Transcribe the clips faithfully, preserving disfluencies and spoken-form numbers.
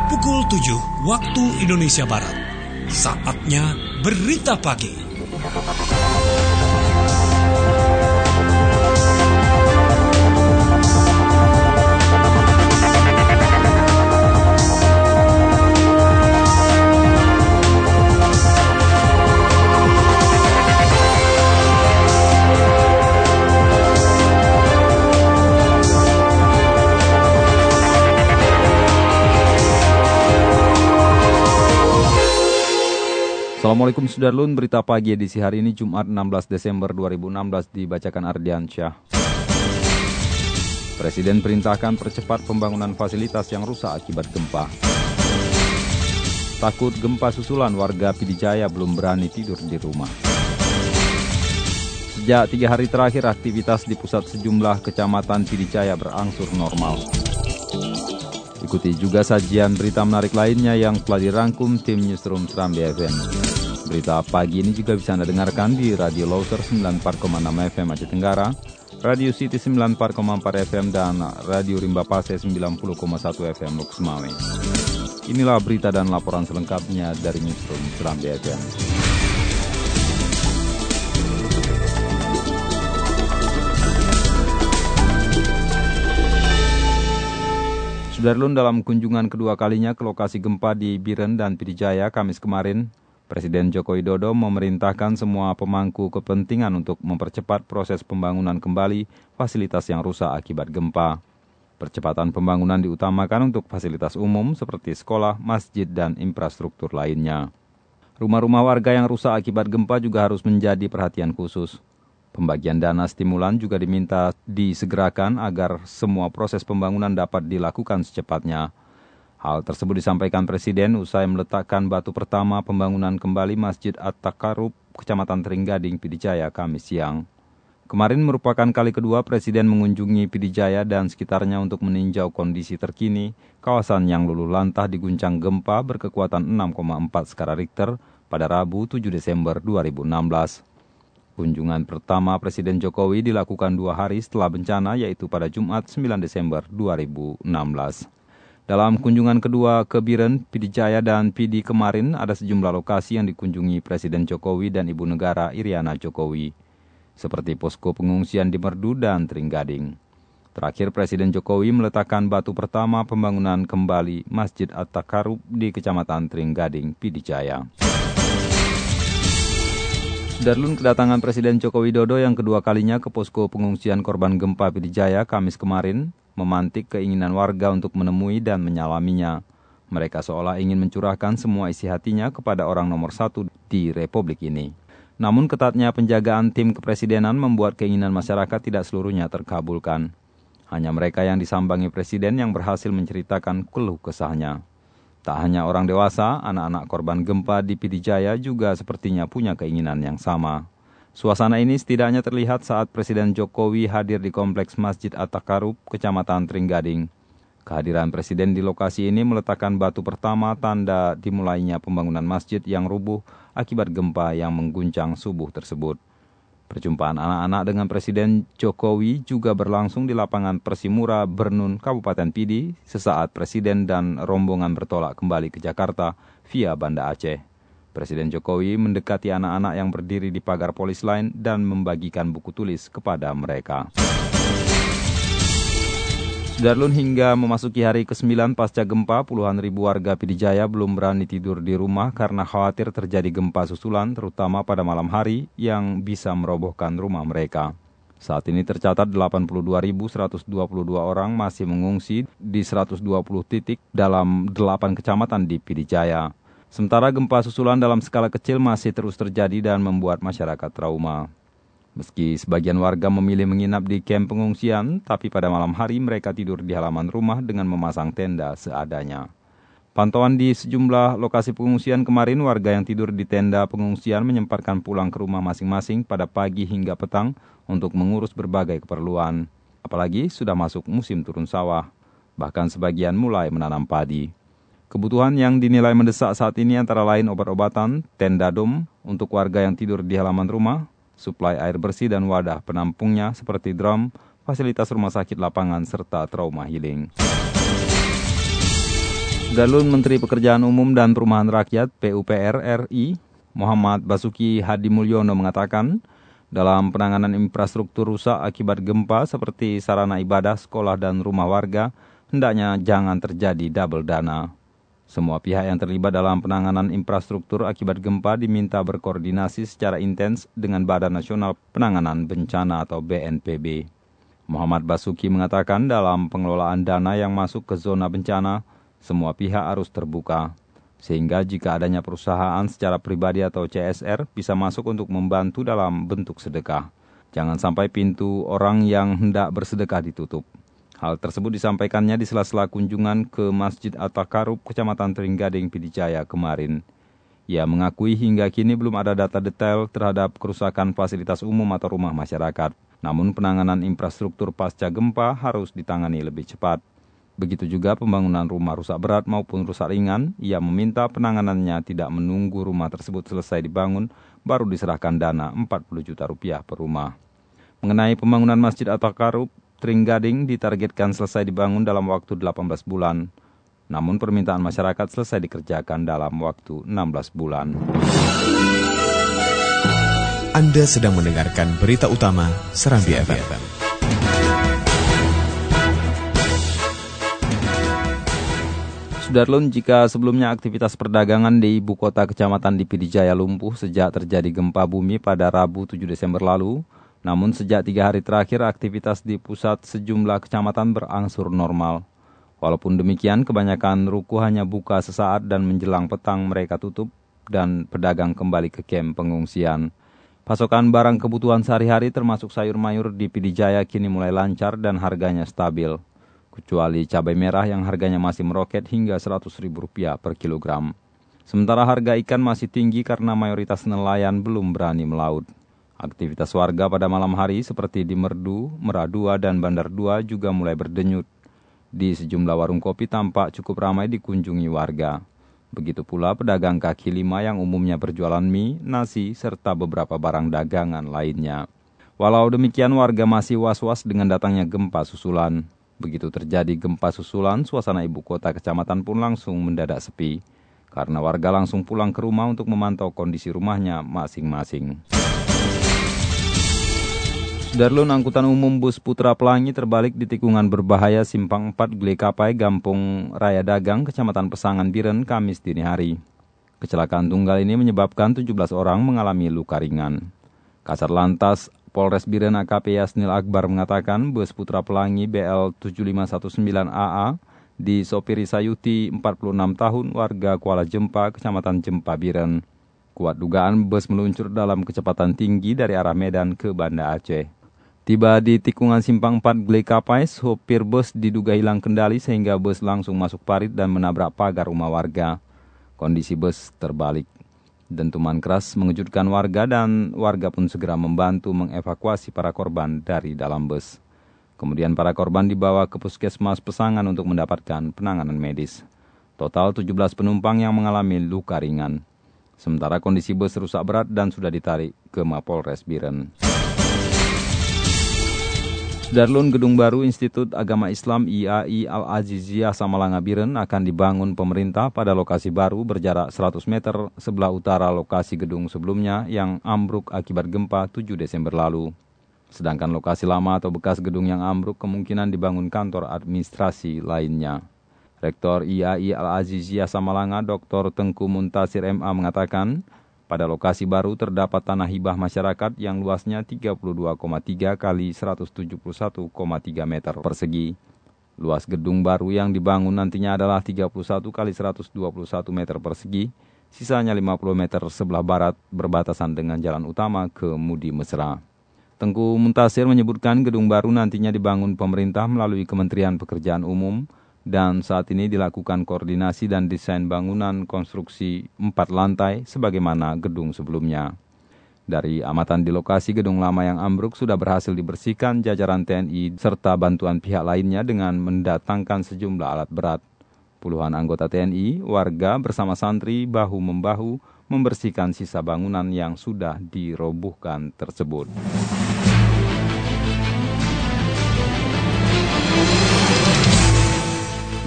pukul tujuh waktu Indonesia Barat. Saatnya Berita Pagi. Assalamualaikum Sudarlun, berita pagi edisi hari ini Jumat enam belas Desember dua ribu enam belas dibacakan Ardiansyah. Presiden perintahkan percepat pembangunan fasilitas yang rusak akibat gempa. Takut gempa susulan, warga Pidijaya belum berani tidur di rumah. Sejak tiga hari terakhir, aktivitas di pusat sejumlah kecamatan Pidijaya berangsur normal. Ikuti juga sajian berita menarik lainnya yang telah dirangkum tim Newsroom Serambi F M. Berita pagi ini juga bisa Anda dengarkan di Radio Loser sembilan puluh empat koma enam F M Aceh Tenggara, Radio City sembilan puluh empat koma empat F M, dan Radio Rimba Pase sembilan puluh koma satu F M Lok Semawe. Inilah berita dan laporan selengkapnya dari Newsroom Serambi F M. Sudarlun, dalam kunjungan kedua kalinya ke lokasi gempa di Biren dan Pidijaya Kamis kemarin, Presiden Joko Widodo memerintahkan semua pemangku kepentingan untuk mempercepat proses pembangunan kembali fasilitas yang rusak akibat gempa. Percepatan pembangunan diutamakan untuk fasilitas umum seperti sekolah, masjid, dan infrastruktur lainnya. Rumah-rumah warga yang rusak akibat gempa juga harus menjadi perhatian khusus. Pembagian dana stimulan juga diminta disegerakan agar semua proses pembangunan dapat dilakukan secepatnya. Hal tersebut disampaikan Presiden usai meletakkan batu pertama pembangunan kembali Masjid At-Taqarrub, Kecamatan Teringgading, Pidijaya, Kamis siang. Kemarin merupakan kali kedua Presiden mengunjungi Pidijaya dan sekitarnya untuk meninjau kondisi terkini kawasan yang luluh lantah diguncang gempa berkekuatan enam koma empat skala Richter pada Rabu tujuh Desember dua ribu enam belas. Kunjungan pertama Presiden Jokowi dilakukan dua hari setelah bencana, yaitu pada Jumat sembilan Desember dua ribu enam belas. Dalam kunjungan kedua ke Biren, Pidijaya, dan Pidi kemarin, ada sejumlah lokasi yang dikunjungi Presiden Jokowi dan Ibu Negara Iriana Jokowi, seperti posko pengungsian di Merdu dan Teringgading. Terakhir, Presiden Jokowi meletakkan batu pertama pembangunan kembali Masjid At-Taqarrub di Kecamatan Teringgading, Pidijaya. Darlun, kedatangan Presiden Joko Widodo yang kedua kalinya ke posko pengungsian korban gempa Pidijaya Kamis kemarin memantik keinginan warga untuk menemui dan menyalaminya. Mereka seolah ingin mencurahkan semua isi hatinya kepada orang nomor satu di Republik ini. Namun ketatnya penjagaan tim kepresidenan membuat keinginan masyarakat tidak seluruhnya terkabulkan. Hanya mereka yang disambangi Presiden yang berhasil menceritakan keluh kesahnya. Tak hanya orang dewasa, anak-anak korban gempa di Pidijaya juga sepertinya punya keinginan yang sama. Suasana ini setidaknya terlihat saat Presiden Jokowi hadir di Kompleks Masjid At-Taqarrub, Kecamatan Teringgading. Kehadiran Presiden di lokasi ini meletakkan batu pertama tanda dimulainya pembangunan masjid yang rubuh akibat gempa yang mengguncang subuh tersebut. Perjumpaan anak-anak dengan Presiden Jokowi juga berlangsung di lapangan Persimura, Bernun, Kabupaten Pidi, sesaat Presiden dan rombongan bertolak kembali ke Jakarta via Banda Aceh. Presiden Jokowi mendekati anak-anak yang berdiri di pagar polis lain dan membagikan buku tulis kepada mereka. Sudarlun, hingga memasuki hari kesembilan pasca gempa, puluhan ribu warga Pidijaya belum berani tidur di rumah karena khawatir terjadi gempa susulan, terutama pada malam hari yang bisa merobohkan rumah mereka. Saat ini tercatat delapan puluh dua ribu seratus dua puluh dua orang masih mengungsi di seratus dua puluh titik dalam delapan kecamatan di Pidijaya. Sementara gempa susulan dalam skala kecil masih terus terjadi dan membuat masyarakat trauma. Meski sebagian warga memilih menginap di kamp pengungsian, tapi pada malam hari mereka tidur di halaman rumah dengan memasang tenda seadanya. Pantauan di sejumlah lokasi pengungsian kemarin, warga yang tidur di tenda pengungsian menyempatkan pulang ke rumah masing-masing pada pagi hingga petang untuk mengurus berbagai keperluan. Apalagi sudah masuk musim turun sawah. Bahkan sebagian mulai menanam padi. Kebutuhan yang dinilai mendesak saat ini antara lain obat-obatan, tenda dom untuk warga yang tidur di halaman rumah, suplai air bersih dan wadah penampungnya seperti drum, fasilitas rumah sakit lapangan, serta trauma healing. Sudarlun Menteri Pekerjaan Umum dan Perumahan Rakyat P U P R R I Muhammad Basuki Hadimulyono mengatakan, dalam penanganan infrastruktur rusak akibat gempa seperti sarana ibadah, sekolah, dan rumah warga, hendaknya jangan terjadi double dana. Semua pihak yang terlibat dalam penanganan infrastruktur akibat gempa diminta berkoordinasi secara intens dengan Badan Nasional Penanganan Bencana atau B N P B. Muhammad Basuki mengatakan dalam pengelolaan dana yang masuk ke zona bencana, semua pihak harus terbuka, sehingga jika adanya perusahaan secara pribadi atau C S R bisa masuk untuk membantu dalam bentuk sedekah. Jangan sampai pintu orang yang hendak bersedekah ditutup. Hal tersebut disampaikannya di sela-sela kunjungan ke Masjid At-Taqarrub, Kecamatan Tringgading, P D Jaya kemarin. Ia mengakui hingga kini belum ada data detail terhadap kerusakan fasilitas umum atau rumah masyarakat. Namun penanganan infrastruktur pasca gempa harus ditangani lebih cepat. Begitu juga pembangunan rumah rusak berat maupun rusak ringan, ia meminta penanganannya tidak menunggu rumah tersebut selesai dibangun, baru diserahkan dana empat puluh juta rupiah per rumah. Mengenai pembangunan Masjid At-Taqarrub, Tringgading ditargetkan selesai dibangun dalam waktu delapan belas bulan. Namun permintaan masyarakat selesai dikerjakan dalam waktu enam belas bulan. Anda sedang mendengarkan berita utama Serambi F M. Sudarlun, jika sebelumnya aktivitas perdagangan di ibu kota kecamatan di P D Jaya lumpuh sejak terjadi gempa bumi pada Rabu tujuh Desember lalu, namun sejak tiga hari terakhir aktivitas di pusat sejumlah kecamatan berangsur normal. Walaupun demikian, kebanyakan ruko hanya buka sesaat dan menjelang petang mereka tutup dan pedagang kembali ke kamp pengungsian. Pasokan barang kebutuhan sehari-hari termasuk sayur mayur di P D Jaya kini mulai lancar dan harganya stabil. Kecuali cabai merah yang harganya masih meroket hingga seratus ribu rupiah per kilogram. Sementara harga ikan masih tinggi karena mayoritas nelayan belum berani melaut. Aktivitas warga pada malam hari seperti di Merdu, Meradua, dan Bandar Dua juga mulai berdenyut. Di sejumlah warung kopi tampak cukup ramai dikunjungi warga. Begitu pula pedagang kaki lima yang umumnya berjualan mie, nasi, serta beberapa barang dagangan lainnya. Walau demikian, warga masih was-was dengan datangnya gempa susulan. Begitu terjadi gempa susulan, suasana ibu kota kecamatan pun langsung mendadak sepi, karena warga langsung pulang ke rumah untuk memantau kondisi rumahnya masing-masing. Sudarlun, angkutan umum bus Putra Pelangi terbalik di tikungan berbahaya Simpang empat Glekapai, Gampung Raya Dagang, Kecamatan Pesangan Biren, Kamis dini hari. Kecelakaan tunggal ini menyebabkan tujuh belas orang mengalami luka ringan. Kasat Lantas Polres Biren A K P Yasnil Akbar mengatakan bus Putra Pelangi B L tujuh lima satu sembilan A A disopiri Sayuti empat puluh enam tahun warga Kuala Jempa, Kecamatan Jempa Biren. Kuat dugaan bus meluncur dalam kecepatan tinggi dari arah Medan ke Banda Aceh. Tiba di tikungan Simpang empat Glekapai, sopir bus diduga hilang kendali sehingga bus langsung masuk parit dan menabrak pagar rumah warga. Kondisi bus terbalik. Dentuman keras mengejutkan warga dan warga pun segera membantu mengevakuasi para korban dari dalam bus. Kemudian para korban dibawa ke Puskesmas Pesangan untuk mendapatkan penanganan medis. Total tujuh belas penumpang yang mengalami luka ringan. Sementara kondisi bus rusak berat dan sudah ditarik ke Mapolres Biren. Sudarlun, gedung baru Institut Agama Islam I A I Al-Aziziyah Samalanga Biren akan dibangun pemerintah pada lokasi baru berjarak seratus meter sebelah utara lokasi gedung sebelumnya yang ambruk akibat gempa tujuh Desember lalu. Sedangkan lokasi lama atau bekas gedung yang ambruk kemungkinan dibangun kantor administrasi lainnya. Rektor I A I Al-Aziziyah Samalanga, Doktor Tengku Muntasir M A mengatakan, pada lokasi baru terdapat tanah hibah masyarakat yang luasnya tiga puluh dua koma tiga kali seratus tujuh puluh satu koma tiga meter persegi. Luas gedung baru yang dibangun nantinya adalah tiga puluh satu kali seratus dua puluh satu meter persegi, sisanya lima puluh meter sebelah barat berbatasan dengan jalan utama ke Mudi Mesra. Tengku Muntasir menyebutkan gedung baru nantinya dibangun pemerintah melalui Kementerian Pekerjaan Umum, dan saat ini dilakukan koordinasi dan desain bangunan konstruksi empat lantai sebagaimana gedung sebelumnya. Dari amatan di lokasi gedung lama yang ambruk sudah berhasil dibersihkan jajaran T N I serta bantuan pihak lainnya dengan mendatangkan sejumlah alat berat. Puluhan anggota T N I, warga bersama santri bahu-membahu membersihkan sisa bangunan yang sudah dirobohkan tersebut.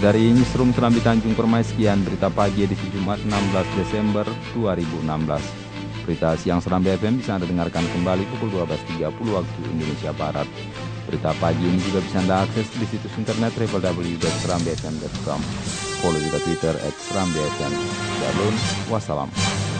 Dari Newsroom Serambi Tanjung Permai, sekian berita pagi edisi Jumat enam belas Desember dua ribu enam belas. Berita siang Serambi F M bisa Anda dengarkan kembali pukul dua belas tiga puluh waktu Indonesia Barat. Berita pagi ini juga bisa Anda akses di situs internet w w w titik serambi f m titik com. Follow juga Twitter at serambi f m. Shalom, wassalam.